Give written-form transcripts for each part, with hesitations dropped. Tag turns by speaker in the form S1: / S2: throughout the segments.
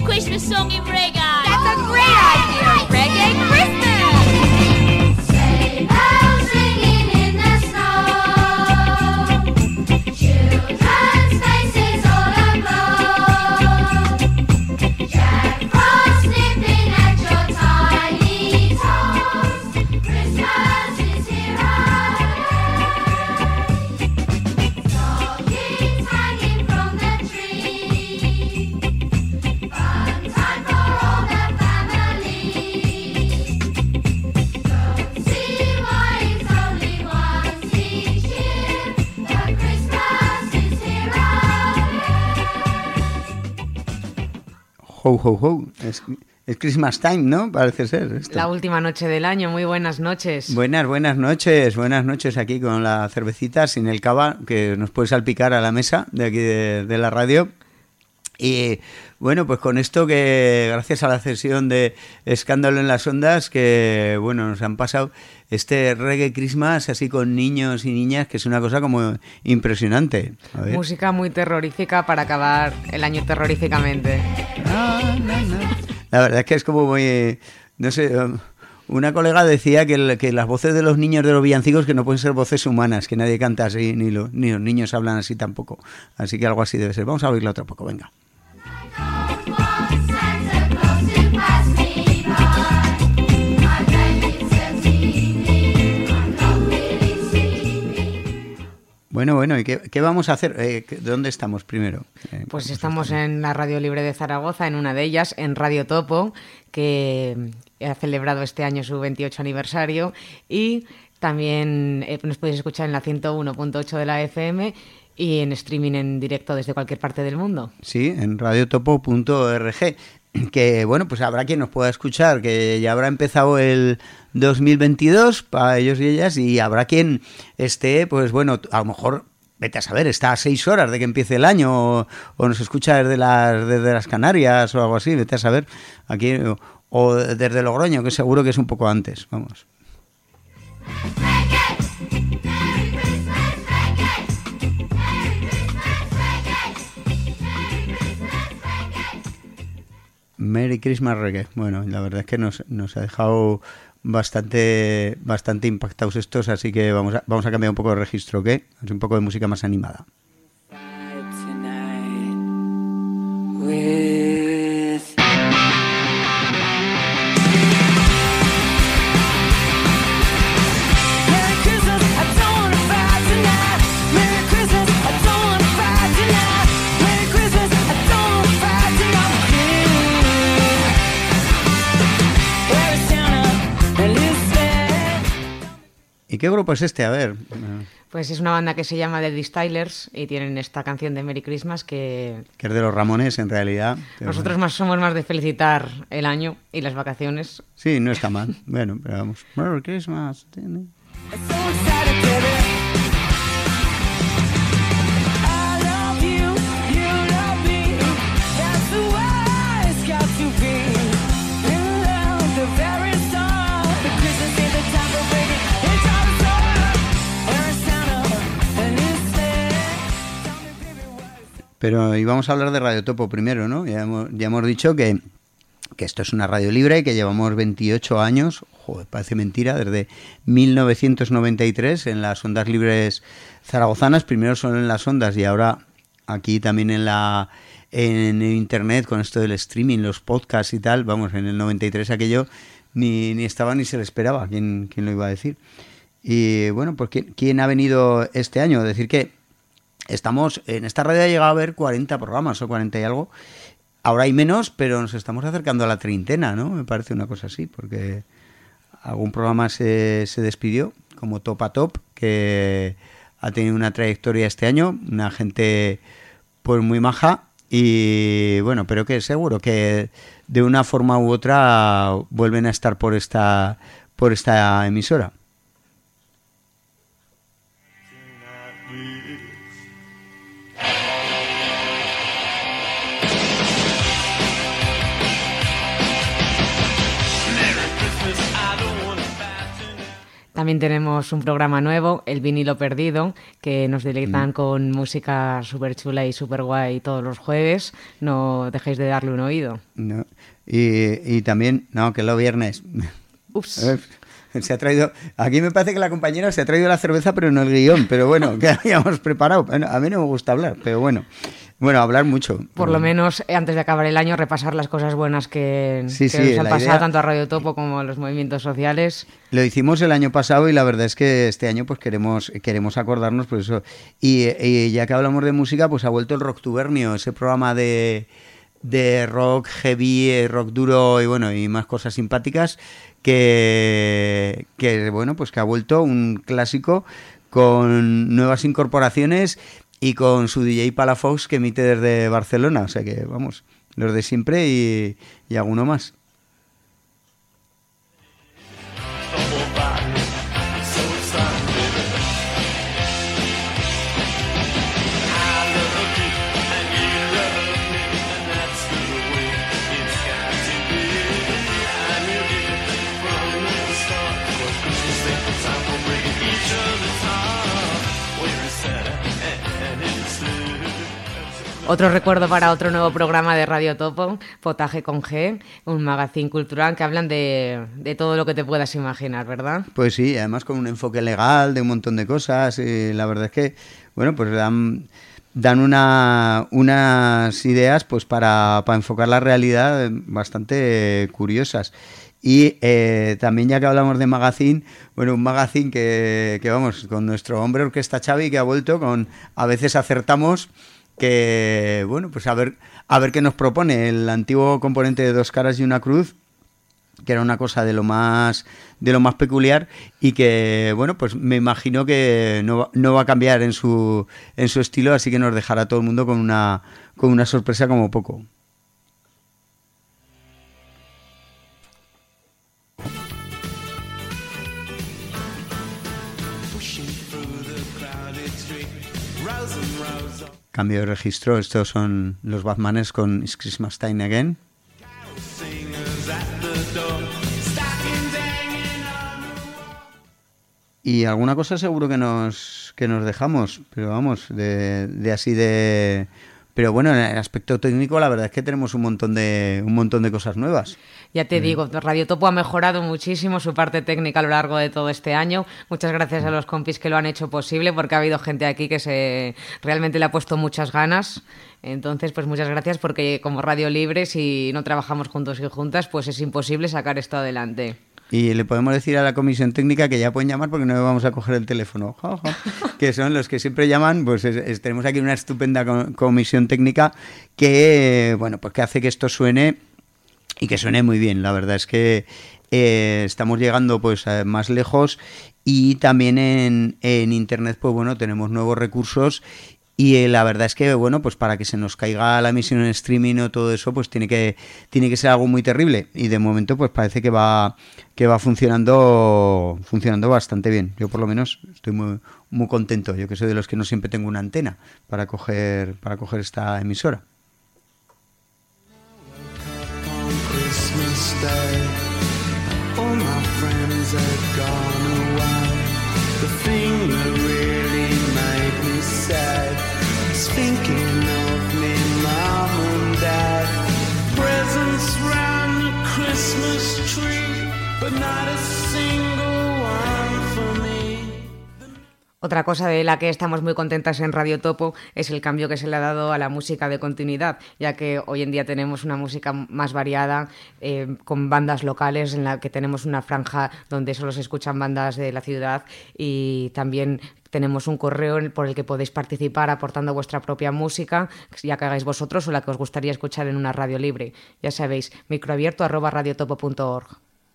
S1: Christmas song in reggae.
S2: That's a great idea. Reggae Christmas.
S3: Sleigh bells ringing in the snow. Children's faces all aglow. Jack Frost nipping at your tiny toes. Christmas is here again. Stockings hanging from the tree. Fun time for all the family. Don't see why it's only once each year. The Christmas is here again.
S4: Ho, ho, ho. Es Christmas time, ¿no? Parece ser esto.
S5: La última noche del año, muy buenas noches.
S4: Buenas noches aquí con la cervecita, sin el cava, que nos puede salpicar a la mesa de aquí de la radio. Y bueno, pues con esto que gracias a la cesión de Escándalo en las Ondas, que bueno, nos han pasado este Reggae Christmas así con niños y niñas, que es una cosa como impresionante. A ver.
S5: Música muy terrorífica para acabar el año terroríficamente.
S4: La verdad es que es como muy, no sé, una colega decía que las voces de los niños de los villancicos que no pueden ser voces humanas, que nadie canta así, ni los niños hablan así tampoco. Así que algo así debe ser. Vamos a oírlo otro poco, venga. Bueno, ¿y qué vamos a hacer? ¿Dónde estamos primero?
S5: Pues estamos en la Radio Libre de Zaragoza, en una de ellas, en Radio Topo, que ha celebrado este año su 28 aniversario, y también nos podéis escuchar en la 101.8 de la FM y en streaming en directo desde cualquier parte del mundo.
S4: Sí, en radiotopo.org. Que bueno, pues habrá quien nos pueda escuchar, que ya habrá empezado el 2022 para ellos y ellas, y habrá quien esté, pues bueno, a lo mejor, vete a saber, está a 6 horas de que empiece el año, o nos escucha desde las Canarias o algo así, vete a saber, aquí, o desde Logroño, que seguro que es un poco antes, vamos. Merry Christmas Reggae. Bueno, la verdad es que nos ha dejado bastante impactados estos, así que vamos a cambiar un poco de registro, ¿ok? Es un poco de música más animada. ¿Y qué grupo es este? A ver.
S5: Pues es una banda que se llama The Distillers y tienen esta canción de Merry Christmas que
S4: es de los Ramones, en realidad.
S5: Nosotros somos más de felicitar el año y las vacaciones.
S4: Sí, no está mal. Bueno, pero vamos. Merry Christmas. Pero íbamos a hablar de Radio Topo primero, ¿no? Ya hemos dicho que esto es una radio libre y que llevamos 28 años, joder, parece mentira, desde 1993 en las ondas libres zaragozanas, primero solo en las ondas y ahora aquí también en internet con esto del streaming, los podcasts y tal. Vamos, en el 93 aquello ni estaba ni se le esperaba, ¿quién lo iba a decir? Y bueno, pues ¿quién ha venido este año? Decir que estamos, en esta radio ha llegado a haber 40 programas o 40 y algo. Ahora hay menos, pero nos estamos acercando a la treintena, ¿no? Me parece una cosa así, porque algún programa se despidió, como Top a Top, que ha tenido una trayectoria este año, una gente pues muy maja, y bueno, pero que seguro que de una forma u otra vuelven a estar por esta emisora.
S5: También tenemos un programa nuevo, El Vinilo Perdido, que nos deleitan con música súper chula y súper guay todos los jueves. No dejéis de darle un oído.
S4: No. Y también, no, que los viernes.
S5: Ups.
S4: Se ha traído, aquí me parece que la compañera se ha traído la cerveza, pero no el guión. Pero bueno, que habíamos preparado. Bueno, a mí no me gusta hablar, pero bueno, hablar mucho.
S5: Por lo menos, antes de acabar el año, repasar las cosas buenas que nos han pasado
S4: idea,
S5: tanto a Radio Topo como a los movimientos sociales.
S4: Lo hicimos el año pasado y la verdad es que este año pues queremos acordarnos por eso. Y ya que hablamos de música, pues ha vuelto el Rocktubernio, ese programa de rock heavy, rock duro y bueno, y más cosas simpáticas que bueno, pues que ha vuelto un clásico con nuevas incorporaciones y con su DJ Palafox que emite desde Barcelona, o sea que vamos, los de siempre y alguno más.
S5: Otro recuerdo para otro nuevo programa de Radio Topo, Potaje con G, un magazine cultural que hablan de todo lo que te puedas imaginar, ¿verdad?
S4: Pues sí, además con un enfoque legal de un montón de cosas. Y la verdad es que, bueno, pues dan unas ideas pues para enfocar la realidad bastante curiosas. Y también, ya que hablamos de magazine, bueno, un magazine que vamos, con nuestro hombre orquesta Xavi, que ha vuelto con A veces acertamos, que bueno, pues a ver qué nos propone el antiguo componente de Dos caras y una cruz, que era una cosa de lo más peculiar y que bueno, pues me imagino que no va a cambiar en su estilo, así que nos dejará a todo el mundo con una sorpresa como poco. Cambio de registro, estos son los Batmanes con It's Christmas Time Again. Y alguna cosa seguro que nos dejamos, pero vamos, pero bueno, en el aspecto técnico la verdad es que tenemos un montón de cosas nuevas.
S5: Ya te digo, Radio Topo ha mejorado muchísimo su parte técnica a lo largo de todo este año. Muchas gracias a los compis que lo han hecho posible, porque ha habido gente aquí que realmente le ha puesto muchas ganas. Entonces, pues muchas gracias, porque como Radio Libre, si no trabajamos juntos y juntas, pues es imposible sacar esto adelante.
S4: Y le podemos decir a la comisión técnica que ya pueden llamar porque no vamos a coger el teléfono. Que son los que siempre llaman. Pues tenemos aquí una estupenda comisión técnica que, bueno, pues que hace que esto suene y que suene muy bien. La verdad es que estamos llegando pues más lejos y también en internet pues bueno, tenemos nuevos recursos. Y la verdad es que, bueno, pues para que se nos caiga la emisión en streaming o todo eso, pues tiene que ser algo muy terrible. Y de momento, pues parece que va funcionando bastante bien. Yo por lo menos estoy muy, muy contento. Yo que soy de los que no siempre tengo una antena para coger esta emisora.
S1: Thinking of me, mom and dad. Presents round the Christmas tree, but not a single one for me.
S5: Otra cosa de la que estamos muy contentas en Radio Topo es el cambio que se le ha dado a la música de continuidad, ya que hoy en día tenemos una música más variada, con bandas locales, en la que tenemos una franja donde solo se escuchan bandas de la ciudad, y también tenemos un correo por el que podéis participar aportando vuestra propia música, ya que hagáis vosotros o la que os gustaría escuchar en una radio libre. Ya sabéis, microabierto@radiotopo.org.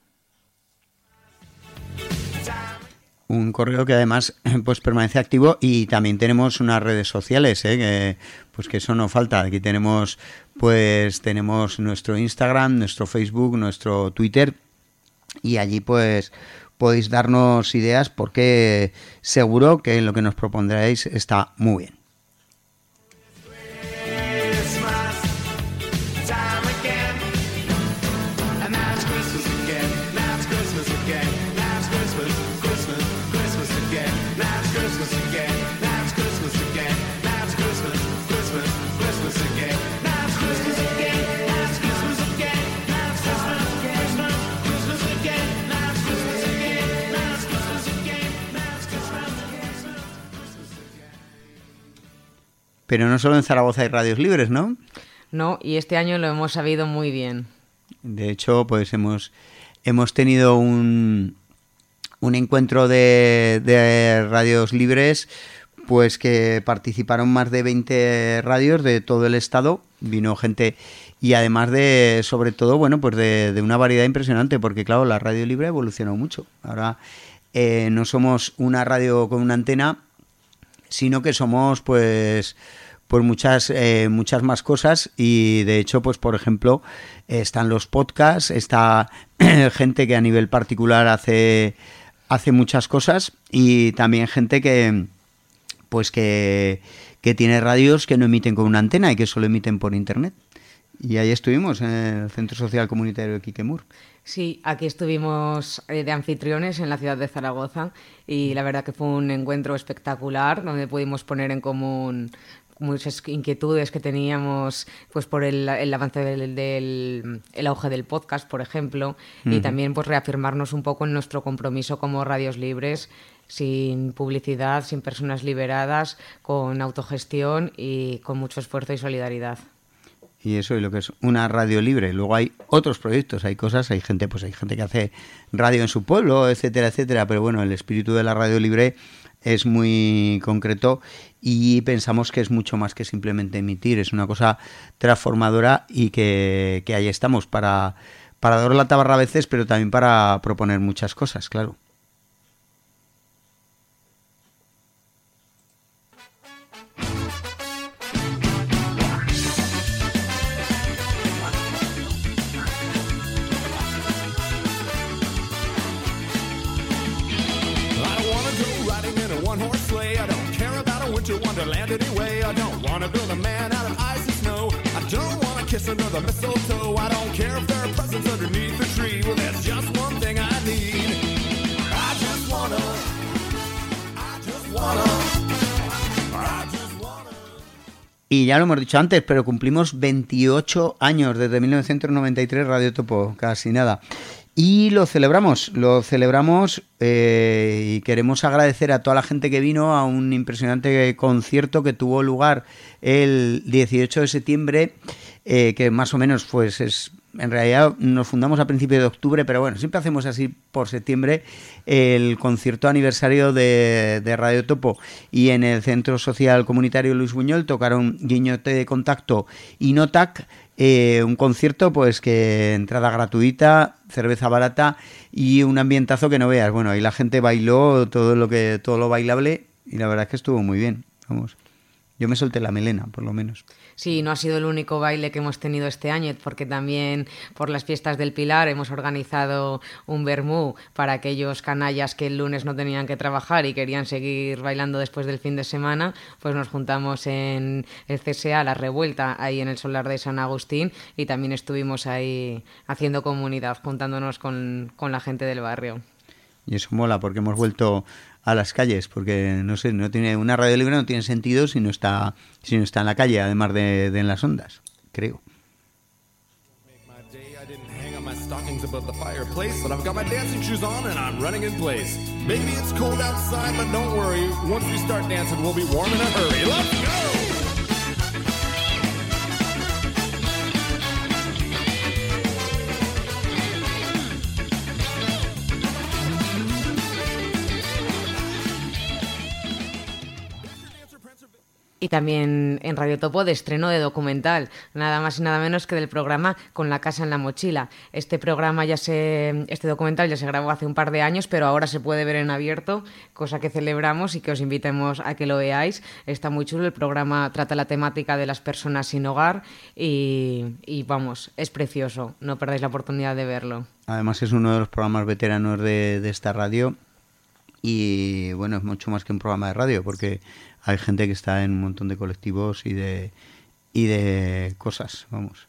S4: Un correo que además pues permanece activo, y también tenemos unas redes sociales, que eso no falta. Aquí tenemos nuestro Instagram, nuestro Facebook, nuestro Twitter, y allí pues podéis darnos ideas, porque seguro que lo que nos propondréis está muy bien.
S1: Christmas again, now it's Christmas again, now it's Christmas, Christmas.
S4: Pero no solo en Zaragoza hay radios libres, ¿no?
S5: No, y este año lo hemos sabido muy bien.
S4: De hecho, pues hemos tenido un encuentro de radios libres, pues que participaron más de 20 radios de todo el estado. Vino gente y además de, sobre todo, bueno, pues de una variedad impresionante, porque claro, la radio libre ha evolucionado mucho. Ahora no somos una radio con una antena, sino que somos pues muchas más cosas, y de hecho, pues por ejemplo, están los podcasts, está gente que a nivel particular hace muchas cosas, y también gente que tiene radios que no emiten con una antena y que solo emiten por internet. Y ahí estuvimos, en el Centro Social Comunitario de Quiquemur.
S5: Sí, aquí estuvimos de anfitriones en la ciudad de Zaragoza, y la verdad que fue un encuentro espectacular donde pudimos poner en común muchas inquietudes que teníamos, pues por el avance el auge del podcast, por ejemplo, y también pues reafirmarnos un poco en nuestro compromiso como radios libres, sin publicidad, sin personas liberadas, con autogestión y con mucho esfuerzo y solidaridad.
S4: Y eso es lo que es una radio libre. Luego hay otros proyectos, hay gente que hace radio en su pueblo, etcétera, etcétera, pero bueno, el espíritu de la radio libre es muy concreto, y pensamos que es mucho más que simplemente emitir, es una cosa transformadora, y que ahí estamos para dar la tabarra a veces, pero también para proponer muchas cosas, claro.
S6: Wonderland anyway. I don't want to build a man out of ice and snow. I don't want to kiss another mistletoe. I don't care if there are presents underneath the tree. Well, there's just one thing I need. I just wanna.
S4: Y ya lo hemos dicho antes, pero cumplimos 28 años desde 1993 Radio Topo, casi nada. Y lo celebramos y queremos agradecer a toda la gente que vino a un impresionante concierto que tuvo lugar el 18 de septiembre, que más o menos pues es, en realidad nos fundamos a principios de octubre, pero bueno, siempre hacemos así por septiembre, el concierto aniversario de Radio Topo, y en el Centro Social Comunitario Luis Buñol tocaron Guiñote de Contacto y Notac. Un concierto pues que entrada gratuita, cerveza barata y un ambientazo que no veas. Bueno, ahí la gente bailó todo lo bailable, y la verdad es que estuvo muy bien. Vamos, yo me solté la melena, por lo menos.
S5: Sí, no ha sido el único baile que hemos tenido este año, porque también por las fiestas del Pilar hemos organizado un vermú para aquellos canallas que el lunes no tenían que trabajar y querían seguir bailando después del fin de semana. Pues nos juntamos en el CSA, La Revuelta, ahí en el solar de San Agustín, y también estuvimos ahí haciendo comunidad, juntándonos con la gente del barrio.
S4: Y eso mola, porque hemos vuelto a las calles, porque no sé, no tiene una radio libre, no tiene sentido si no está en la calle, además de en las ondas, creo.
S6: Stockings above the fireplace, but I've got my dancing shoes on and I'm running in place. Maybe it's cold outside, but don't worry. Once we start dancing, we'll be warm in a hurry. Let's go!
S5: Y también en Radio Topo de estreno de documental, nada más y nada menos que del programa Con la casa en la mochila. Este documental ya se grabó hace un par de años, pero ahora se puede ver en abierto, cosa que celebramos y que os invitemos a que lo veáis. Está muy chulo, el programa trata la temática de las personas sin hogar y vamos, es precioso, no perdáis la oportunidad de verlo.
S4: Además es uno de los programas veteranos de esta radio, y bueno, es mucho más que un programa de radio, porque hay gente que está en un montón de colectivos y de cosas, vamos.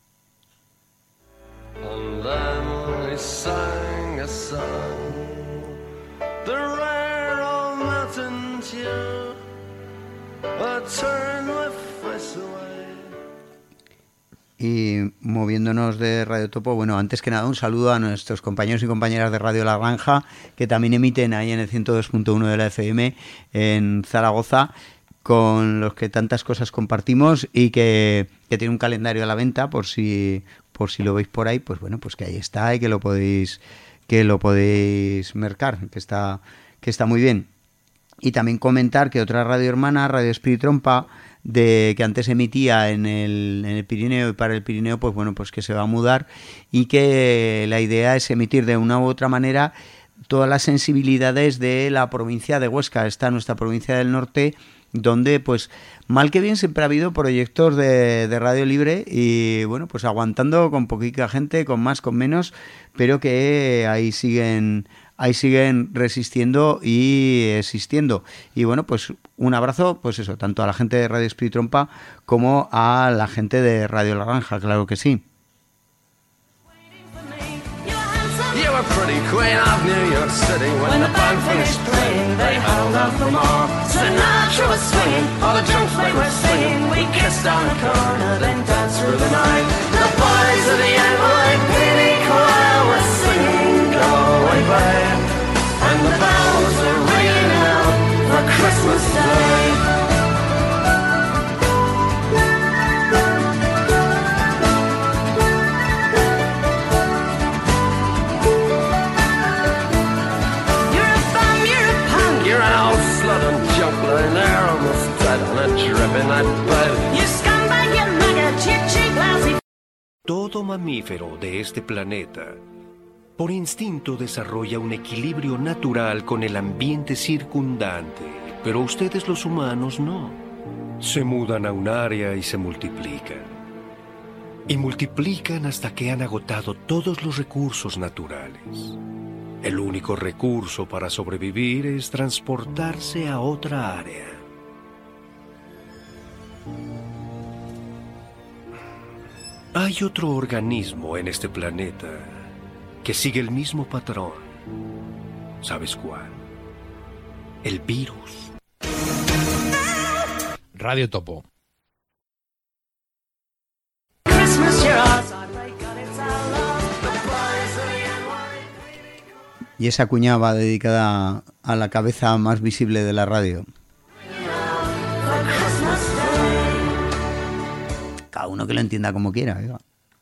S1: And then he sang a song, the rare old mountain tune, I turned my face away.
S4: Y moviéndonos de Radio Topo, bueno, antes que nada un saludo a nuestros compañeros y compañeras de Radio La Granja, que también emiten ahí en el 102.1 de la FM en Zaragoza, con los que tantas cosas compartimos y que tiene un calendario a la venta por si lo veis por ahí, pues bueno, pues que ahí está y que lo podéis mercar, que está muy bien. Y también comentar que otra radio hermana, Radio Espíritu Trompa, que antes emitía en el Pirineo y para el Pirineo, pues bueno, pues que se va a mudar y que la idea es emitir de una u otra manera todas las sensibilidades de la provincia de Huesca, esta nuestra provincia del norte, donde pues mal que bien siempre ha habido proyectos de radio libre y bueno, pues aguantando con poquita gente, con más, con menos, pero que ahí siguen resistiendo y existiendo. Y bueno, pues un abrazo, pues eso, tanto a la gente de Radio Espíritu Trompa como a la gente de Radio Laranja, claro que sí.
S1: You were pretty queen of New York City. When the band finished playing, they held out for more. Sinatra was swinging, all the drunks they were singing. We kissed down the corner, then danced through the night. The boys of the NYPD choir were singing Go Away Babe, and the bells were ringing out for Christmas Day.
S7: Todo mamífero de este planeta, por instinto, desarrolla un equilibrio natural con el ambiente circundante, pero ustedes los humanos no. Se mudan a un área y se multiplican. Y multiplican hasta que han agotado todos los recursos naturales. El único recurso para sobrevivir es transportarse a otra área. Hay otro organismo en este planeta que sigue el mismo patrón. ¿Sabes cuál? El virus.
S8: Radio Topo.
S4: Y esa cuña va dedicada a la cabeza más visible de la radio. Cada uno que lo entienda como quiera, ¿verdad?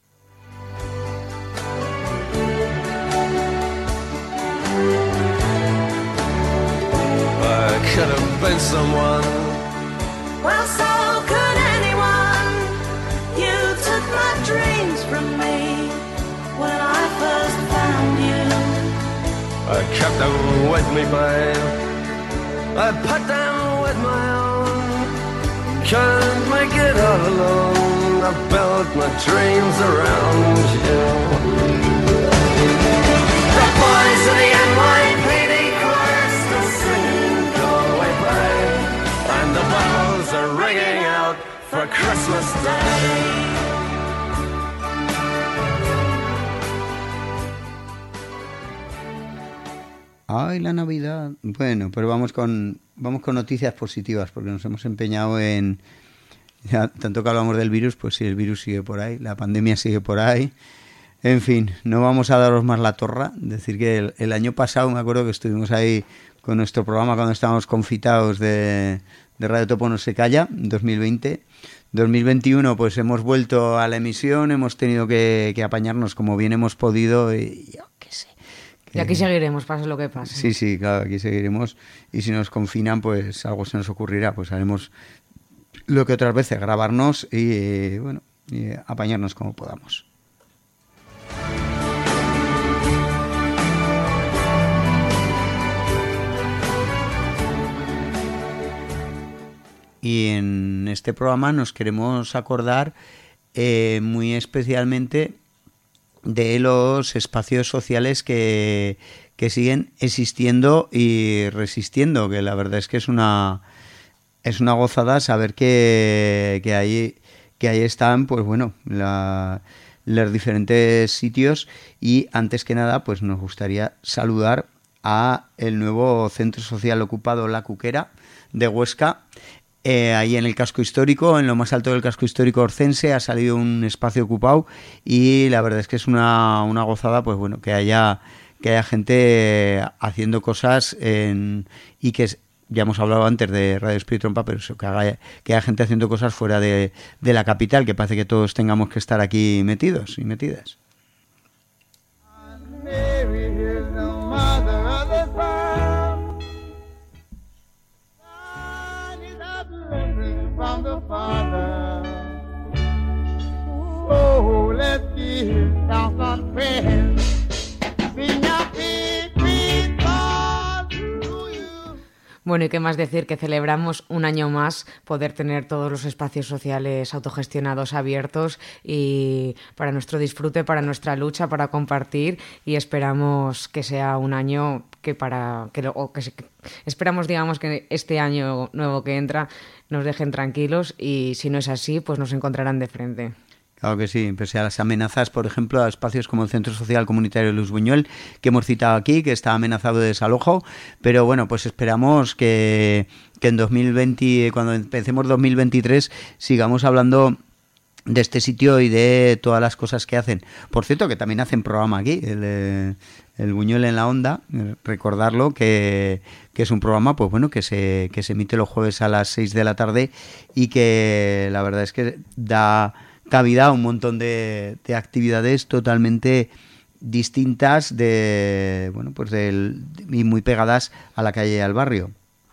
S1: I could have been someone.
S9: Well, so could anyone. You took my dreams from me when I first found you.
S1: I kept them with me, babe. I put them with my own. Can't make it all alone. I built my dreams around you. The boys of the NYPD chorus still singing Go Away Babe, and the bells are ringing out for Christmas Day.
S4: Ay, la Navidad. Bueno, pero vamos con noticias positivas, porque nos hemos empeñado en... Ya, tanto que hablamos del virus, pues sí, el virus sigue por ahí, la pandemia sigue por ahí. En fin, no vamos a daros más la torra. Decir que el año pasado me acuerdo que estuvimos ahí con nuestro programa cuando estábamos confitados de Radio Topo No Se Calla, 2020. 2021 pues hemos vuelto a la emisión, hemos tenido que apañarnos como bien hemos podido y yo qué sé.
S5: Y aquí seguiremos, pase lo que pase.
S4: Sí, claro, aquí seguiremos. Y si nos confinan, pues algo se nos ocurrirá. Pues haremos lo que otras veces, grabarnos y, bueno, y apañarnos como podamos. Y en este programa nos queremos acordar muy especialmente de los espacios sociales que siguen existiendo y resistiendo, que la verdad es que es una gozada saber que ahí están, pues bueno, los diferentes sitios. Y antes que nada, pues nos gustaría saludar a el nuevo Centro Social Ocupado La Cuquera de Huesca. Ahí en el casco histórico, en lo más alto del casco histórico orcense, ha salido un espacio ocupado y la verdad es que es una gozada, pues bueno, que haya gente haciendo cosas y que ya hemos hablado antes de Radio Espíritu Trompa, pero eso, que haya gente haciendo cosas fuera de la capital, que parece que todos tengamos que estar aquí metidos y metidas.
S8: Mary is the mother of the farm. God is uplifted from the Father. Oh, let's give thanks and praise. Sing a big Christmas to you.
S5: Bueno, y qué más decir que celebramos un año más poder tener todos los espacios sociales autogestionados abiertos y para nuestro disfrute, para nuestra lucha, para compartir, y esperamos que sea un año esperamos, digamos, que este año nuevo que entra nos dejen tranquilos, y si no es así, pues nos encontrarán de frente.
S4: Claro que sí, pese a las amenazas, por ejemplo, a espacios como el Centro Social Comunitario Luis Buñuel, que hemos citado aquí, que está amenazado de desalojo, pero bueno, pues esperamos que en 2020, cuando empecemos 2023, sigamos hablando de este sitio y de todas las cosas que hacen. Por cierto, que también hacen programa aquí, el Buñuel en la Onda, recordarlo, que es un programa, pues bueno, que se emite los jueves a las 6 de la tarde y que la verdad es que da cabida a un montón de actividades totalmente distintas y muy pegadas a la calle y al barrio.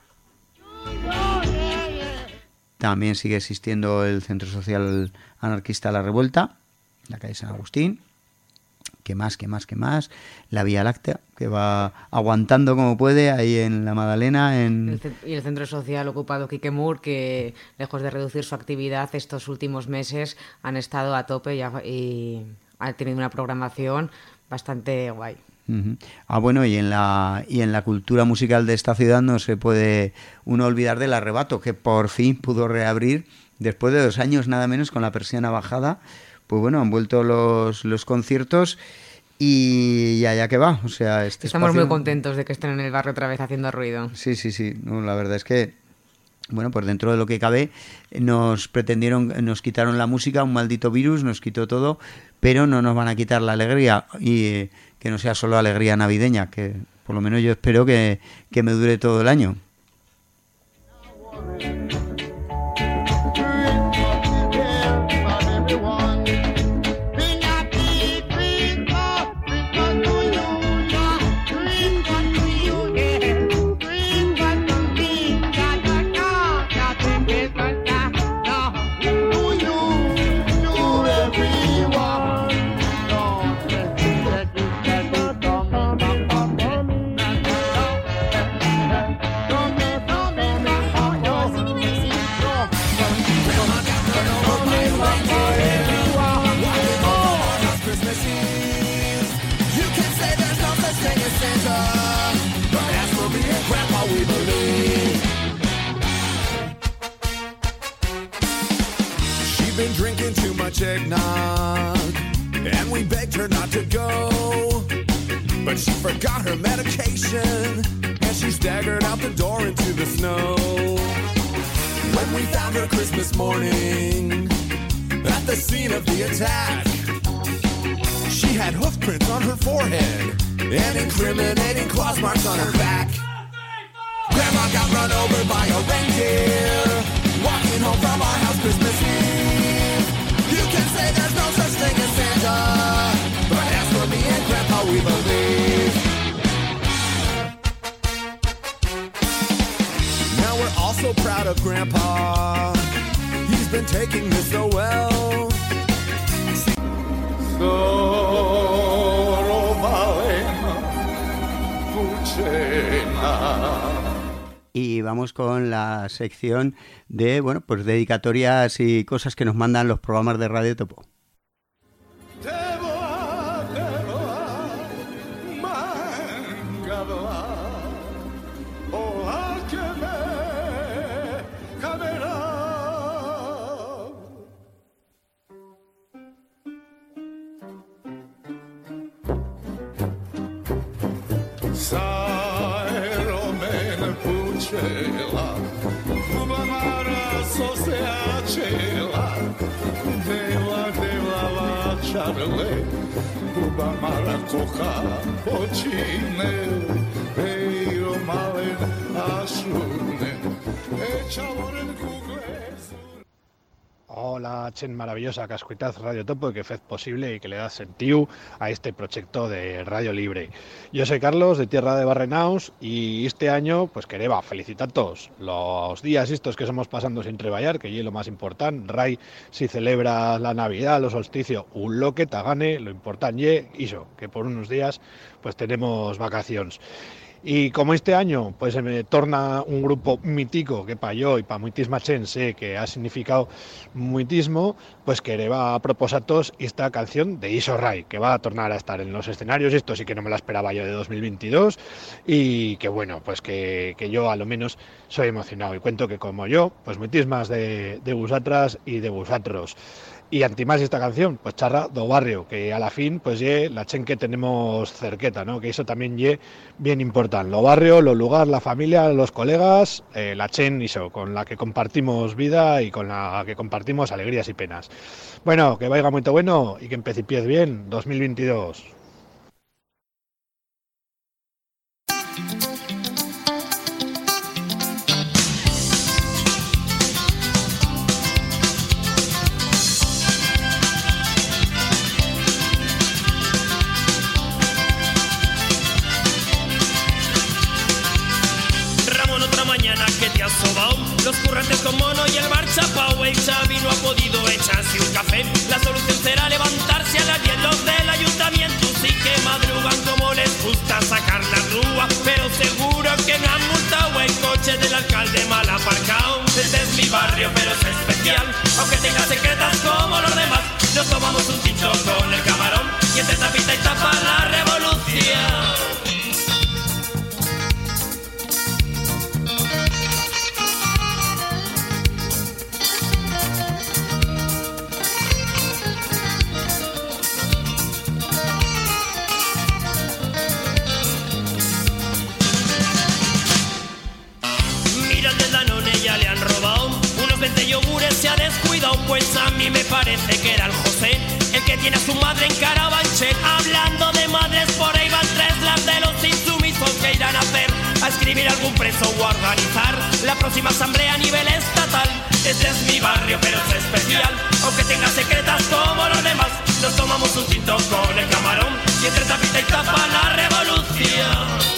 S4: También sigue existiendo el Centro Social Anarquista La Revuelta, la calle San Agustín. ¿Qué más? La Vía Láctea, que va aguantando como puede ahí en la Magdalena.
S5: Y el Centro Social Ocupado Quiquemur, que lejos de reducir su actividad estos últimos meses han estado a tope y han tenido una programación bastante guay.
S4: Uh-huh. Bueno, y en la cultura musical de esta ciudad no se puede uno olvidar del Arrebato, que por fin pudo reabrir después de 2 años nada menos con la persiana bajada. Pues bueno, han vuelto los conciertos y allá que va. O sea,
S5: estamos muy contentos de que estén en el barrio otra vez haciendo ruido.
S4: Sí. No, la verdad es que, bueno, pues dentro de lo que cabe, nos quitaron la música, un maldito virus, nos quitó todo, pero no nos van a quitar la alegría, y que no sea solo alegría navideña, que por lo menos yo espero que me dure todo el año.
S6: Drinking too much eggnog, and we begged her not to go, but she forgot her medication, and she staggered out the door into the snow. When we found her Christmas morning at the scene of the attack, she had hoof prints on her forehead and incriminating claws marks on her back. Grandma got run over by a reindeer walking home from our house Christmas Eve. You can say there's no such thing as Santa, but as for me and Grandpa, we believe. Now we're all so proud of Grandpa. He's been taking this so well.
S4: Y vamos con la sección de, bueno, pues dedicatorias y cosas que nos mandan los programas de Radio Topo.
S10: Buba mala kocha počine, ej o malen ašu Hola, chen maravillosa que escuitaz Radio Topo y que fez posible y que le da sentido a este proyecto de Radio Libre. Yo soy Carlos, de Tierra de Barrenaus, y este año pues quereba felicitar a todos los días estos que somos pasando sin treballar, que es lo más importante. Rai, si celebra la Navidad, los solsticios, un lo que tagane, lo importante y eso, que por unos días pues tenemos vacaciones. Y como este año pues se me torna un grupo mítico que para yo y para muitis machén sé que ha significado muitismo, pues que le va a proposatos esta canción de Iso Rai, que va a tornar a estar en los escenarios. Esto sí que no me la esperaba yo de 2022 y que bueno, pues que yo a lo menos soy emocionado y cuento que como yo, pues muitismas de vosotras y de vosotros. Y antimás esta canción, pues charra do barrio, que a la fin pues ye la chen que tenemos cerqueta, ¿no? Que eso también ye bien importante. Lo barrio, lo lugar, la familia, los colegas, la chen iso, con la que compartimos vida y con la que compartimos alegrías y penas. Bueno, que vaya muy bueno y que empecipiez bien 2022.
S11: Los currantes con mono y el bar chapao. El Xavi no ha podido echarse un café. La solución será levantarse a las 10. Los del ayuntamiento sí que madrugan como les gusta sacar la rúa, pero seguro que me han multado el coche del alcalde mal aparcado. Este es mi barrio pero es especial, aunque tenga secretas como los demás. Nos tomamos un tinto con el camarón y entre tapita y tapa la revolución. Yogures se ha descuidado, pues a mí me parece que era el José el que tiene a su madre en Carabanchel. Hablando de madres, por ahí van 3 las de los insumisos que irán a hacer, a escribir algún preso o a organizar la próxima asamblea a nivel estatal. Este es mi barrio pero es especial, aunque tenga secretas como los demás. Nos tomamos un tinto con el camarón y entre tapita y tapa la revolución.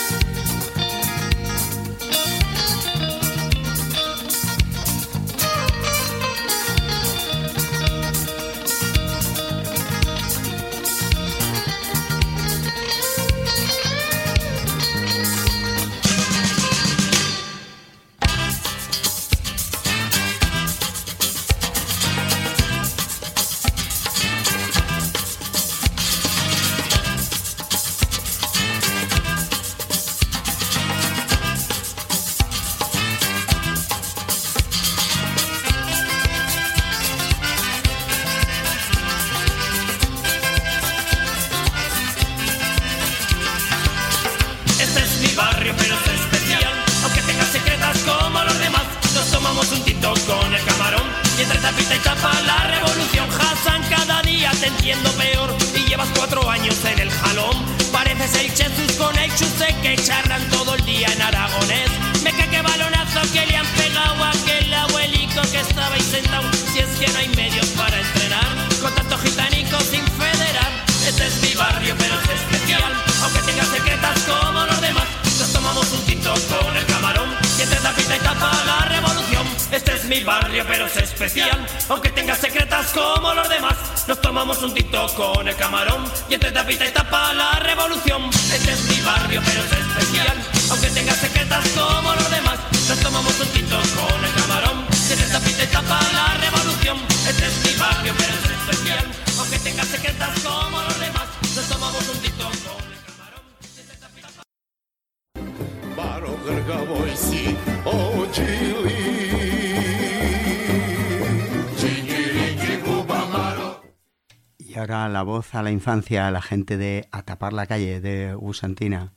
S11: Mi barrio pero es especial, aunque tenga secretas como los demás. Nos tomamos un tinto con el camarón y entre tapita y tapa la revolución. Este es mi barrio pero es especial, aunque tenga secretas como los demás. Nos tomamos un tinto con el camarón y entre tapita y tapa la revolución. Este es mi barrio pero es especial, aunque tenga secretas como los demás. Nos tomamos un tinto con el camarón y entre tapita y tapa.
S6: Baro grgavojsi očili.
S4: Y ahora la voz a la infancia, a la gente de A Tapar la Calle, de Gusantina.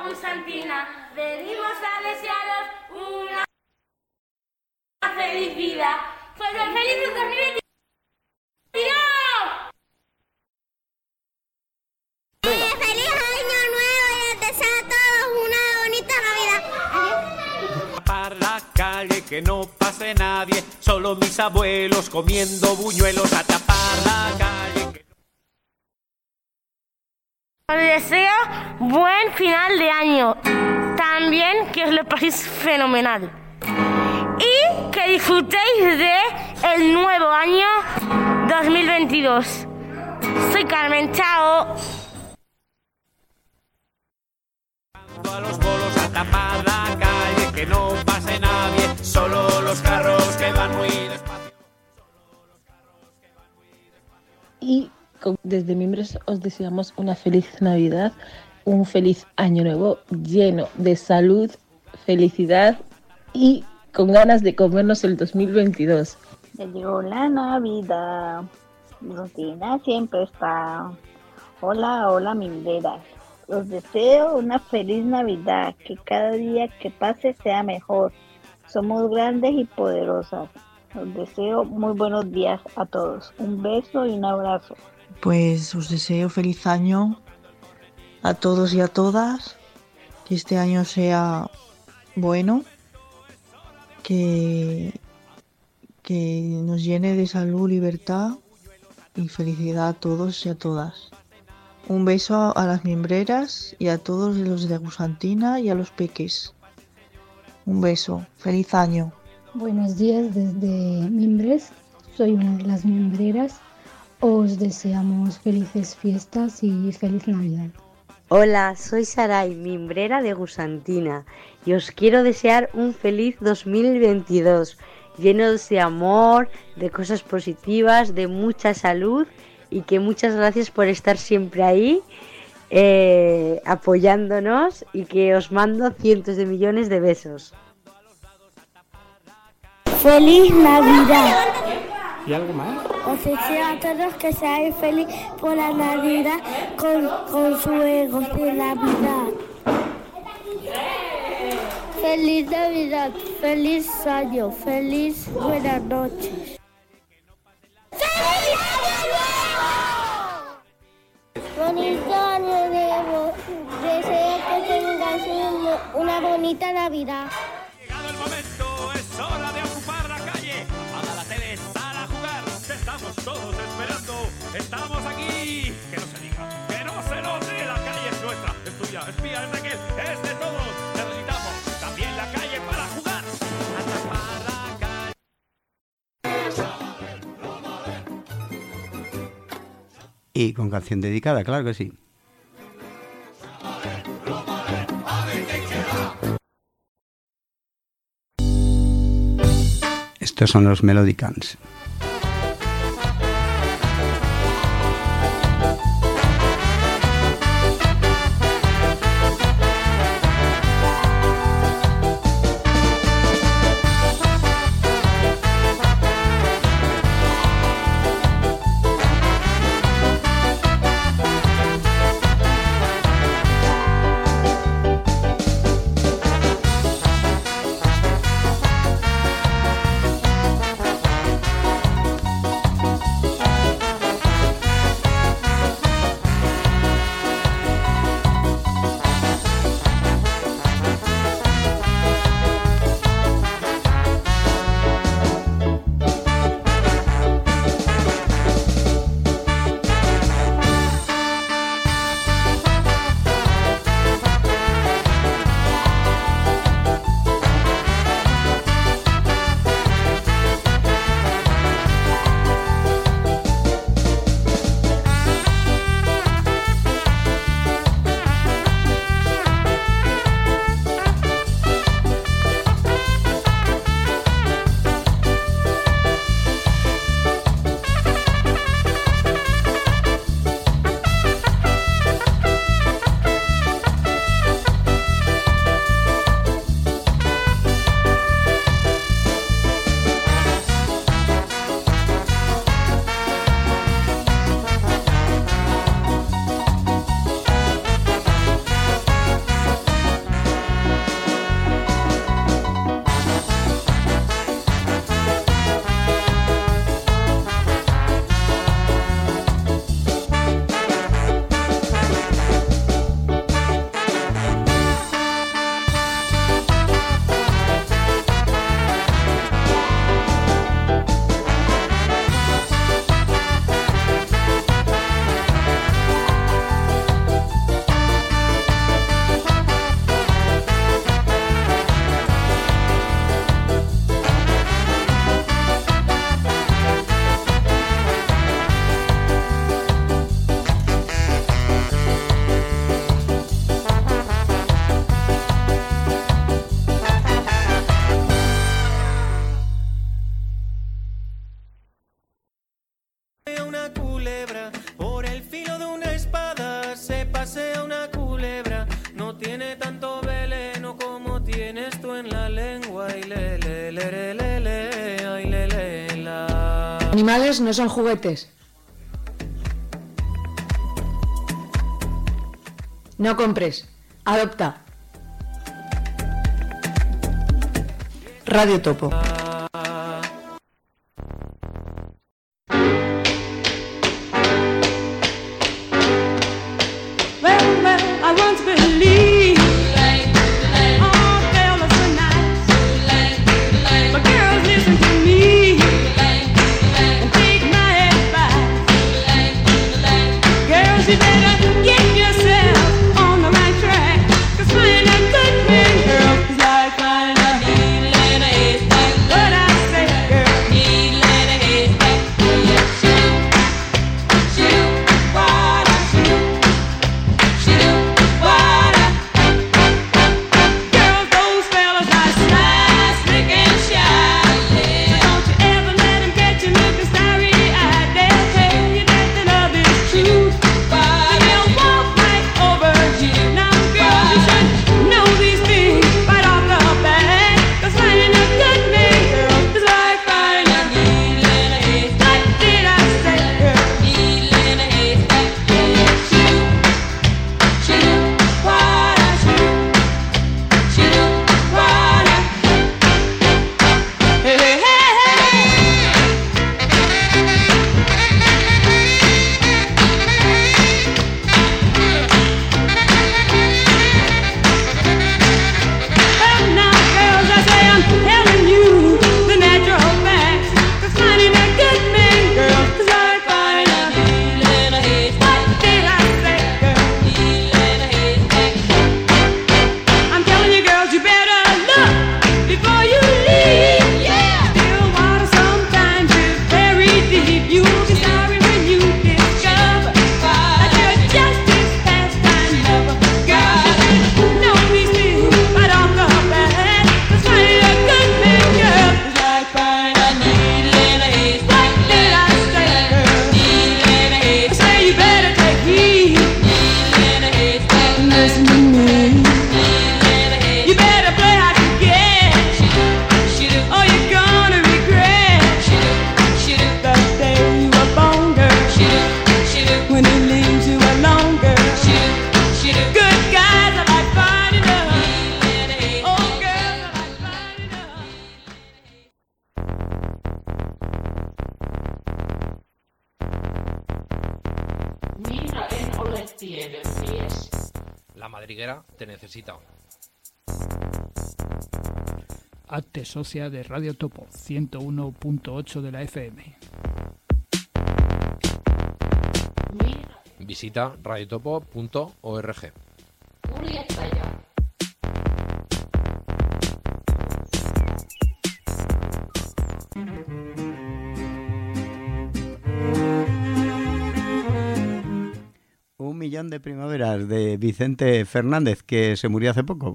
S3: Gusantina, venimos a desearos una feliz vida. Pues el feliz 2022.
S12: ¡Feliz año nuevo! Y les deseo a todos una bonita Navidad.
S13: Tapar la calle, que no pase nadie, solo mis abuelos comiendo buñuelos. A tapar la calle.
S3: Os deseo buen final de año. También que os lo paséis fenomenal. Y que disfrutéis de el nuevo año 2022. Soy Carmen, chao.
S13: A los bolos, a tapar la calle, que no pase nadie, solo los carros que van muy despacio.
S14: Y desde Mimbres os deseamos una feliz Navidad, un feliz año nuevo lleno de salud, felicidad y con ganas de comernos el 2022.
S15: Ya llegó la Navidad, mi rutina siempre está. Hola, hola mimbreras. Os deseo una feliz Navidad, que cada día que pase sea mejor. Somos grandes y poderosas. Os deseo muy buenos días a todos. Un beso y un abrazo.
S16: Pues os deseo feliz año a todos y a todas. Que este año sea bueno. Que nos llene de salud, libertad y felicidad a todos y a todas. Un beso a las mimbreras y a todos los de Gusantina y a los peques. Un beso. Feliz año.
S17: Buenos días desde Mimbres. Soy una de las mimbreras. Os deseamos felices fiestas y feliz Navidad.
S18: Hola, soy Saray, mimbrera de Gusantina, y os quiero desear un feliz 2022, lleno de amor, de cosas positivas, de mucha salud, y que muchas gracias por estar siempre ahí, apoyándonos, y que os mando cientos de millones de besos.
S3: ¡Feliz Navidad!
S10: ¿Y algo más?
S3: Os deseo a todos que seáis felices por la Navidad con su ego de Navidad. Feliz Navidad, feliz año, feliz buenas noches. Bonito año nuevo. Deseo que tengas una bonita Navidad.
S13: Llegado el momento, es hora de ocupar la calle. Apaga la tele, sal a jugar. Te estamos todos esperando. Estamos aquí. Que no se diga, que no se note. La calle es nuestra, es tuya, es mía, es de aquel, es de todos. Necesitamos también la calle para jugar. A tapar la calle.
S4: Y con canción dedicada, claro que sí. Estos son los Melodicans.
S5: Animales no son juguetes. No compres, adopta. Radio Topo.
S9: I once believed all fellas were nice, but girls listen to me and take my advice. Girls, you better get yourself on the right track, 'cause finding a good man, girl, is like finding a needle in a haystack. What I say, girl, needle in a haystack. Shoot, shoot, what I shoot.
S7: La madriguera te necesita.
S19: Hazte socia de Radio Topo 101.8 de la FM.
S7: Visita radiotopo.org.
S4: Un millón de primaveras de Vicente Fernández, que se murió hace poco.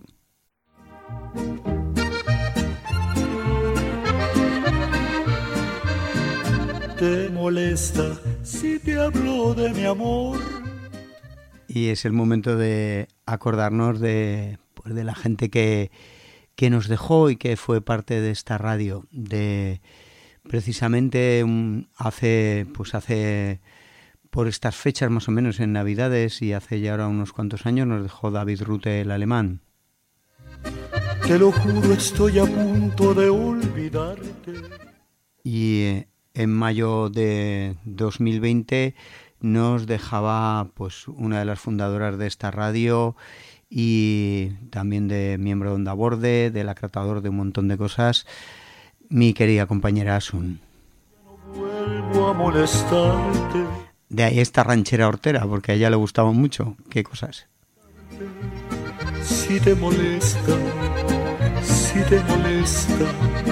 S20: ¿Te molesta si te hablo de mi amor?
S4: Y es el momento de acordarnos de la gente que nos dejó y que fue parte de esta radio. De precisamente hace por estas fechas más o menos en Navidades y hace ya ahora unos cuantos años nos dejó David Rute, el alemán.
S20: Te lo juro, estoy a punto de olvidarte.
S4: Y en mayo de 2020 nos dejaba pues una de las fundadoras de esta radio y también de miembro de Onda Borde, del acratador de un montón de cosas, mi querida compañera Asun.
S20: No vuelvo a molestarte.
S4: De ahí esta ranchera hortera, porque a ella le gustaban mucho. ¿Qué cosas?
S20: Si te molesta, si te molesta.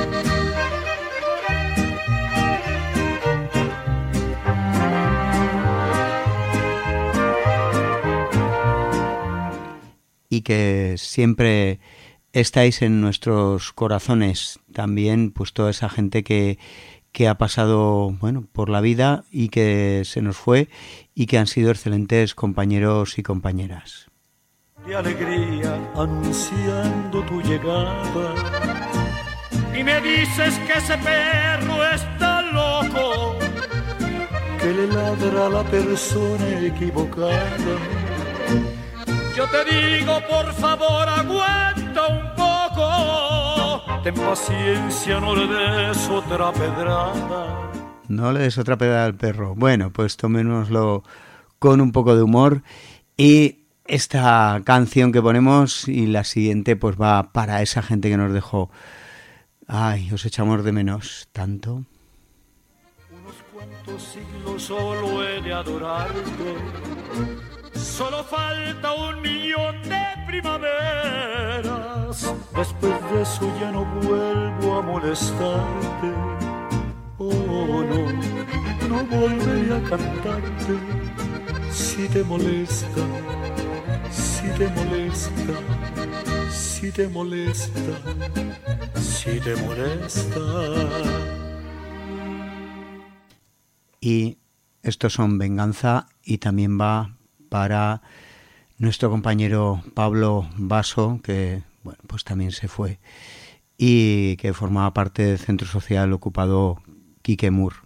S4: Y que siempre estáis en nuestros corazones también, pues toda esa gente que ha pasado, bueno, por la vida y que se nos fue y que han sido excelentes compañeros y compañeras.
S20: De alegría anunciando tu llegada,
S13: y me dices que ese perro está loco,
S20: que le ladra a la persona equivocada.
S13: yo te digo por favor aguanta un poco, ten paciencia, no le des otra pedrada.
S4: No le des otra pedrada al perro. Bueno, pues tomémoslo con un poco de humor. Y esta canción que ponemos y la siguiente pues va para esa gente que nos dejó. Ay, os echamos de menos tanto.
S13: Unos cuantos siglos solo he de adorarte, solo falta 1.000.000 de primaveras.
S20: Después de eso ya no vuelvo a molestarte. Oh, no volveré a cantarte. Si te molesta, si te molesta, si te molesta, si te molesta.
S4: Y estos son Venganza y también va para nuestro compañero Pablo Basso, que bueno, pues también se fue y que formaba parte del Centro Social ocupado Quique Mur.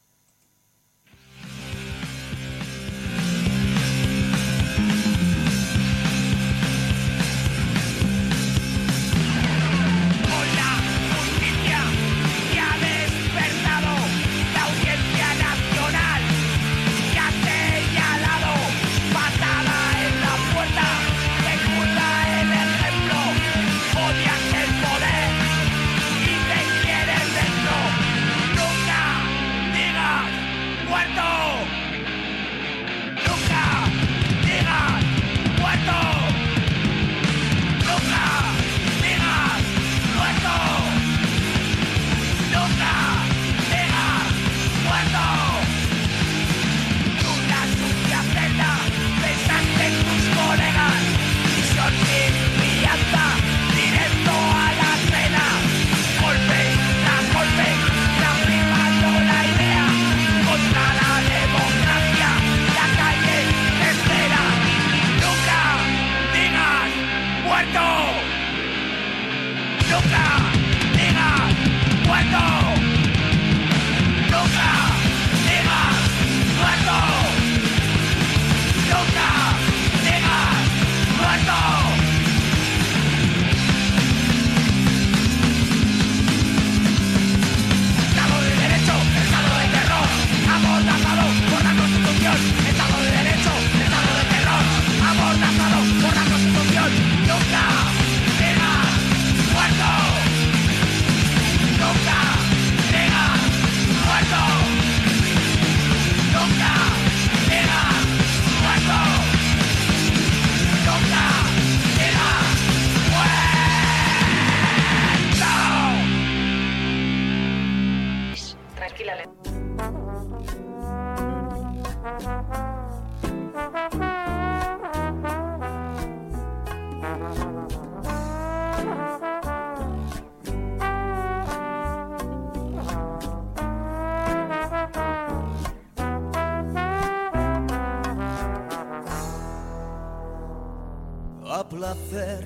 S1: A placer,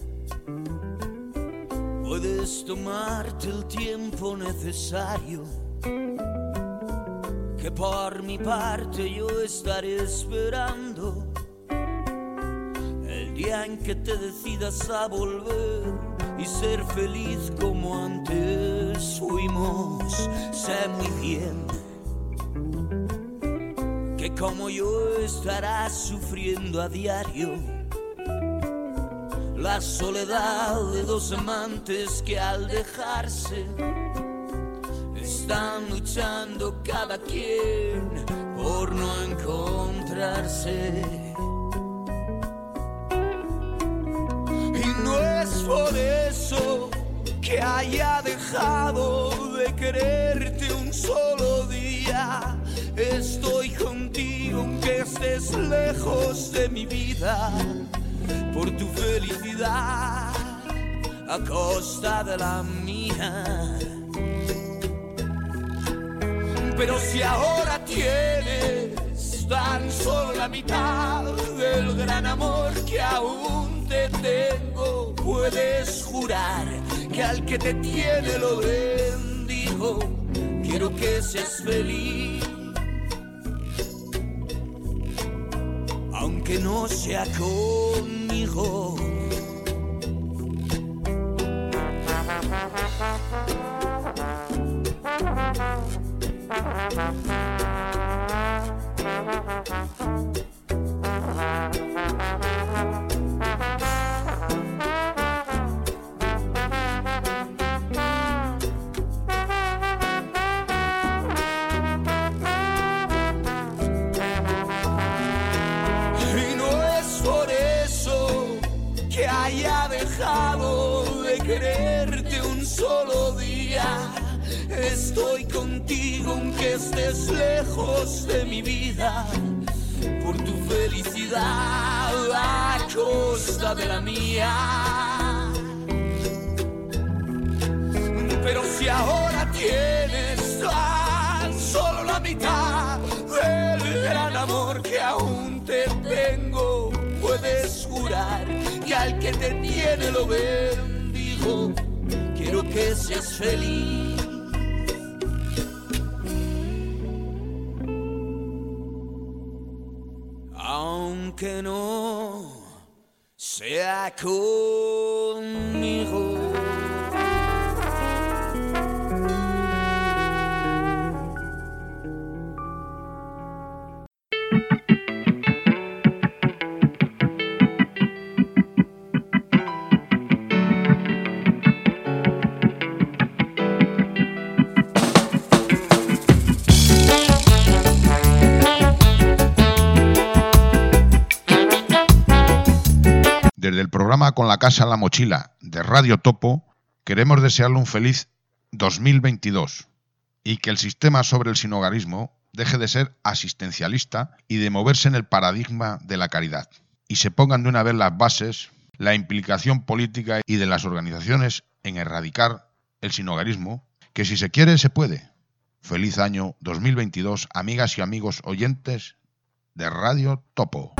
S1: puedes tomarte el tiempo necesario, que por mi parte yo estaré esperando el día en que te decidas a volver y ser feliz como antes fuimos. Sé muy bien que como yo estarás sufriendo a diario la soledad de dos amantes que al dejarse están luchando cada quien por no encontrarse. Y no es por eso que haya dejado de quererte un solo día. Estoy contigo aunque estés lejos de mi vida, por tu felicidad a costa de la mía. Pero si ahora tienes tan solo la mitad del gran amor que aún te tengo, puedes jurar que al que te tiene lo bendijo. Quiero que seas feliz, aunque no sea conmigo. Y no es por eso que haya dejado de quererte un solo día. Estoy contigo aunque estés lejos de mi vida, por tu felicidad a costa de la mía. Pero si ahora tienes tan solo la mitad del gran amor que aún te tengo, puedes jurar que al que te tiene lo bendijo. Quiero que seas feliz, aunque no sea conmigo.
S21: Desde el programa Con la Casa en la Mochila de Radio Topo, queremos desearle un feliz 2022 y que el sistema sobre el sinhogarismo deje de ser asistencialista y de moverse en el paradigma de la caridad, y se pongan de una vez las bases, la implicación política y de las organizaciones en erradicar el sinhogarismo, que si se quiere se puede. Feliz año 2022, amigas y amigos oyentes de Radio Topo.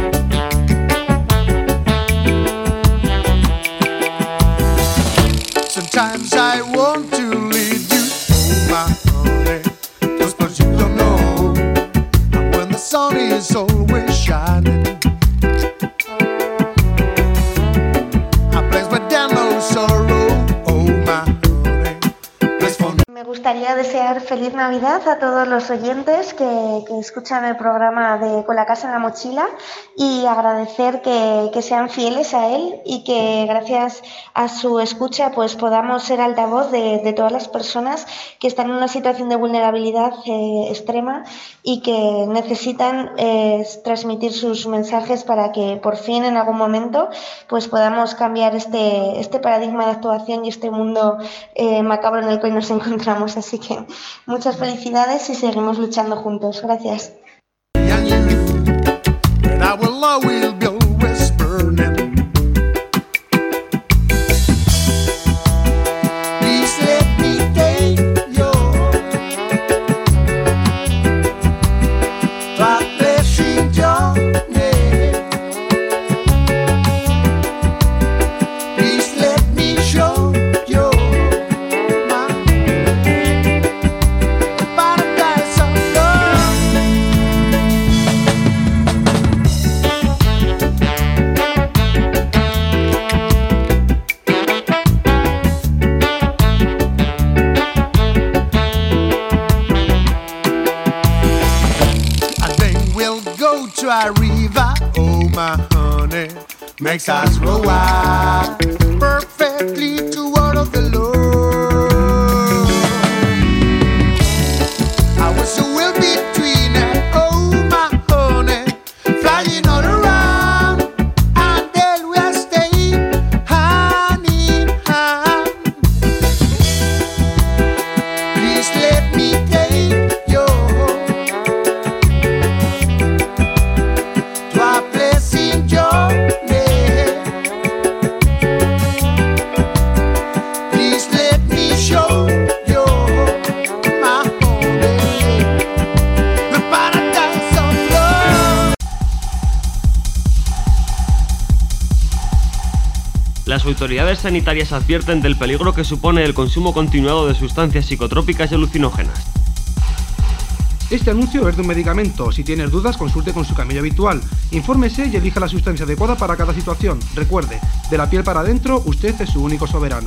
S20: Sometimes I want to lead you, my honey, just but you don't know. And when the sun is always shining, I place my down no sorrow, oh my honey, place for me.
S22: Me gustaría desear feliz Navidad a todos los oyentes que escuchan el programa de Con la Casa en la Mochila y agradecer que sean fieles a él y que gracias a su escucha pues podamos ser altavoz de todas las personas que están en una situación de vulnerabilidad extrema y que necesitan transmitir sus mensajes para que por fin en algún momento pues podamos cambiar este paradigma de actuación y este mundo macabro en el que hoy nos encontramos. Así que muchas felicidades y seguimos luchando juntos. Gracias.
S20: And I will always be always burning. Please let me take your flashing journey. Please let me show you my paradise of love. And then we'll go to a river, oh my honey, makes us grow wide, perfectly to word of the Lord. I was a will between it, oh my honey, flying all around, and then we'll stay hand in hand. Please let me take you to a place in journey.
S2: autoridades sanitarias advierten del peligro que supone el consumo continuado de sustancias psicotrópicas y alucinógenas.
S8: Este anuncio es de un medicamento. Si tienes dudas, consulte con su camello habitual. Infórmese y elija la sustancia adecuada para cada situación. Recuerde, de la piel para adentro, usted es su único soberano.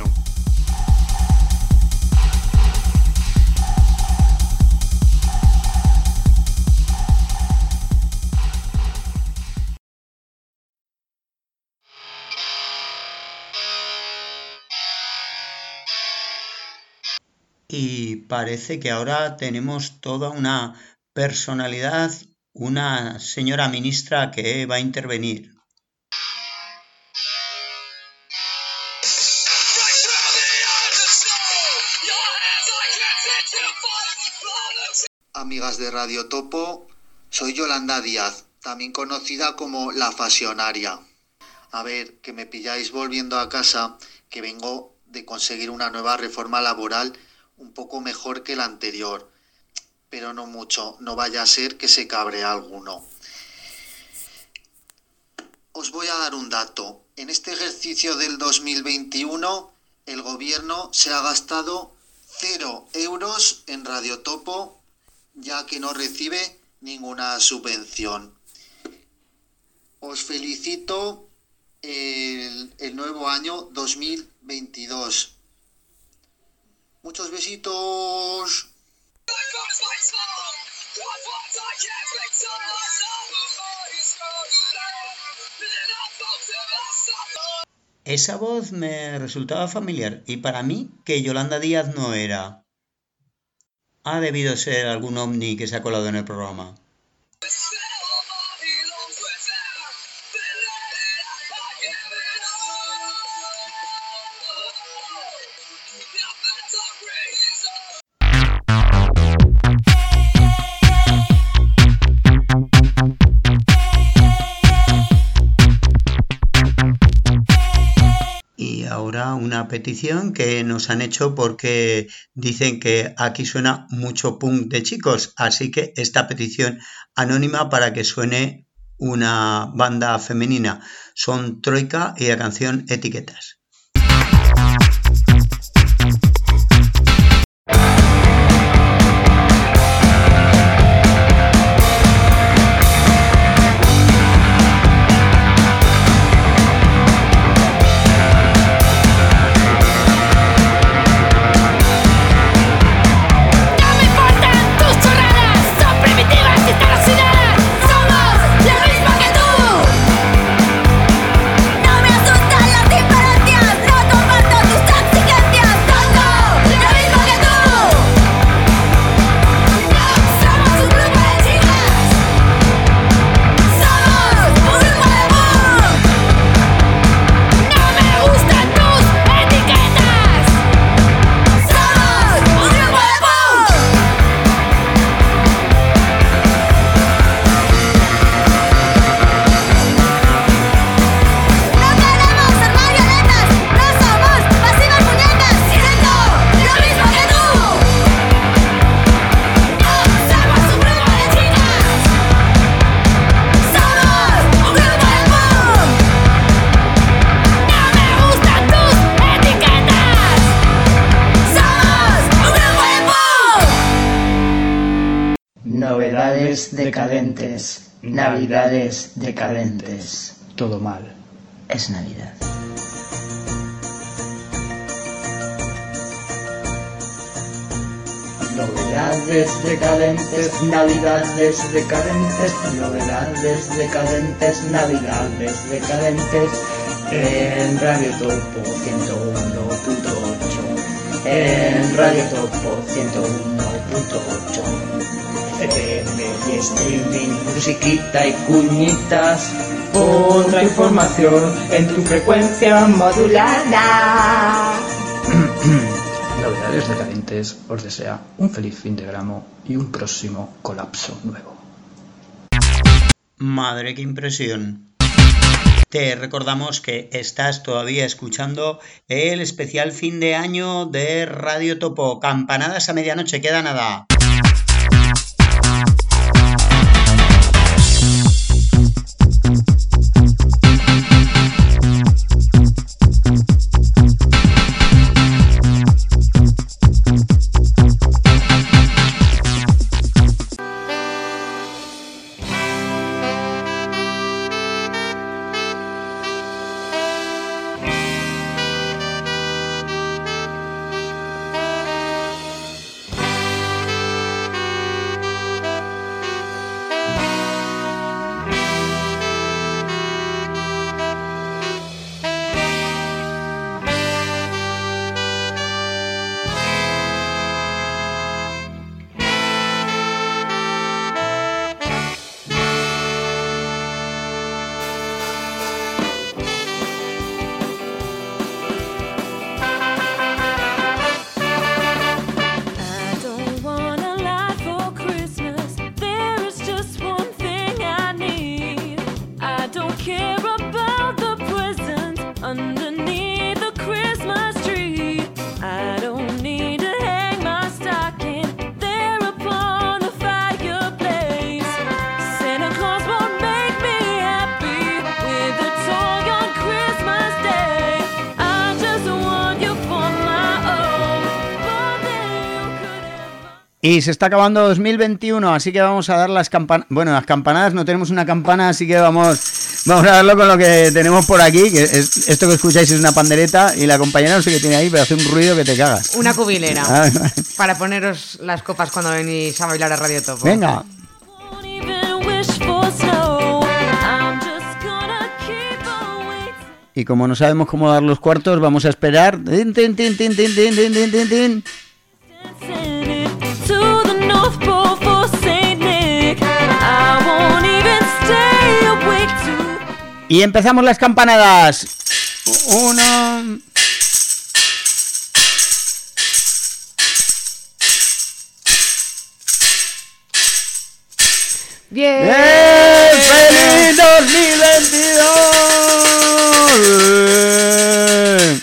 S4: Y parece que ahora tenemos toda una personalidad, una señora ministra que va a intervenir.
S23: Amigas de Radio Topo, soy Yolanda Díaz, también conocida como La Fasionaria. A ver, que me pilláis volviendo a casa, que vengo de conseguir una nueva reforma laboral un poco mejor que la anterior, pero no mucho, no vaya a ser que se cabre alguno. Os voy a dar un dato. En este ejercicio del 2021, el gobierno se ha gastado 0 euros en Radio Topo, ya que no recibe ninguna subvención. Os felicito el nuevo año 2022. Muchos besitos.
S4: Esa voz me resultaba familiar y para mí que Yolanda Díaz no era. Ha debido ser algún ovni que se ha colado en el programa. Una petición que nos han hecho porque dicen que aquí suena mucho punk de chicos, así que esta petición anónima para que suene una banda femenina. Son Troika y la canción Etiquetas.
S24: Decadentes, navidades decadentes.
S19: Todo mal.
S24: Es Navidad. Novedades decadentes, navidades decadentes, novedades decadentes, navidades decadentes. En Radio Topo 101.8. En Radio Topo 101.8. FM y streaming, musiquita y cuñitas, otra información en tu frecuencia modulada.
S19: Novedades decadentes os desea un feliz fin de gramo y un próximo colapso nuevo.
S4: Madre, qué impresión. Te recordamos que estás todavía escuchando el especial fin de año de Radio Topo. Campanadas a medianoche, queda nada. Y se está acabando 2021, así que vamos a dar las campanadas. Bueno, las campanadas, no tenemos una campana, así que vamos a darlo con lo que tenemos por aquí, que es, esto que escucháis es una pandereta, y la compañera no sé qué tiene ahí, pero hace un ruido que te cagas.
S5: Una cubilera, para poneros las copas cuando venís a bailar a Radio Topo.
S4: Venga. Y como no sabemos cómo dar los cuartos, vamos a esperar. Tin, tin, tin, tin, tin, tin, tin, tin, tin, tin.
S1: To the North Pole for Saint Nick. I won't even stay awake to.
S4: Y empezamos las campanadas. 1.
S5: ¡Bien!
S4: ¡Feliz 2022!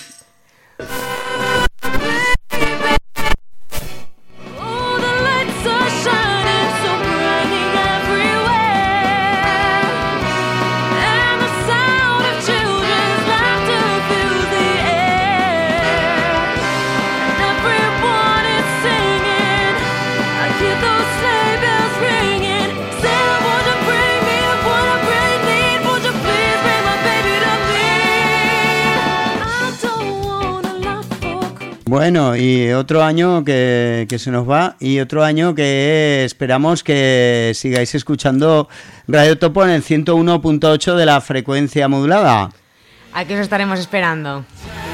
S4: Bueno, y otro año que se nos va, y otro año que esperamos que sigáis escuchando Radio Topo en el 101.8 de la frecuencia modulada.
S5: Aquí os estaremos esperando.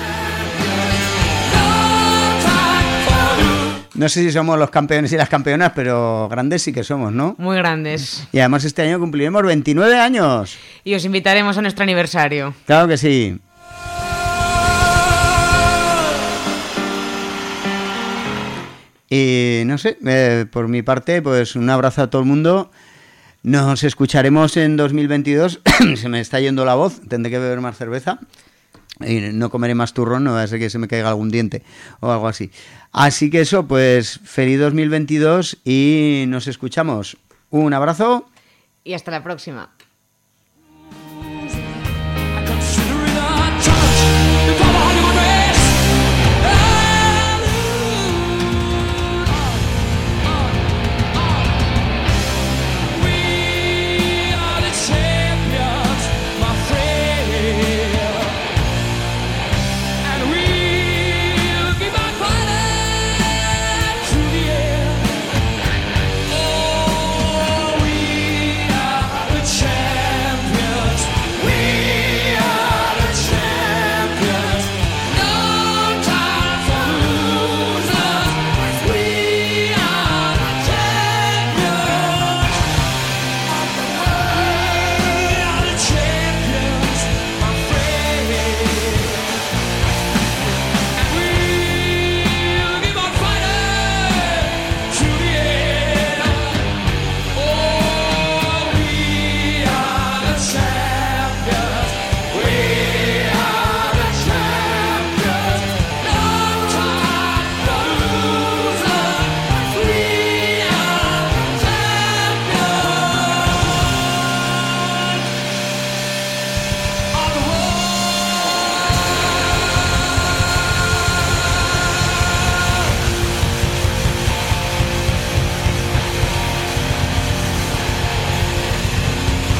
S4: No sé si somos los campeones y las campeonas, pero grandes sí que somos, ¿no?
S5: Muy grandes.
S4: Y además este año cumpliremos 29 años.
S5: Y os invitaremos a nuestro aniversario.
S4: Claro que sí. Y no sé, por mi parte, pues un abrazo a todo el mundo. Nos escucharemos en 2022. Se me está yendo la voz, tendré que beber más cerveza. Y no comeré más turrón, no va a ser que se me caiga algún diente o algo así. Así que eso, pues feliz 2022 y nos escuchamos. Un abrazo.
S5: Y hasta la próxima.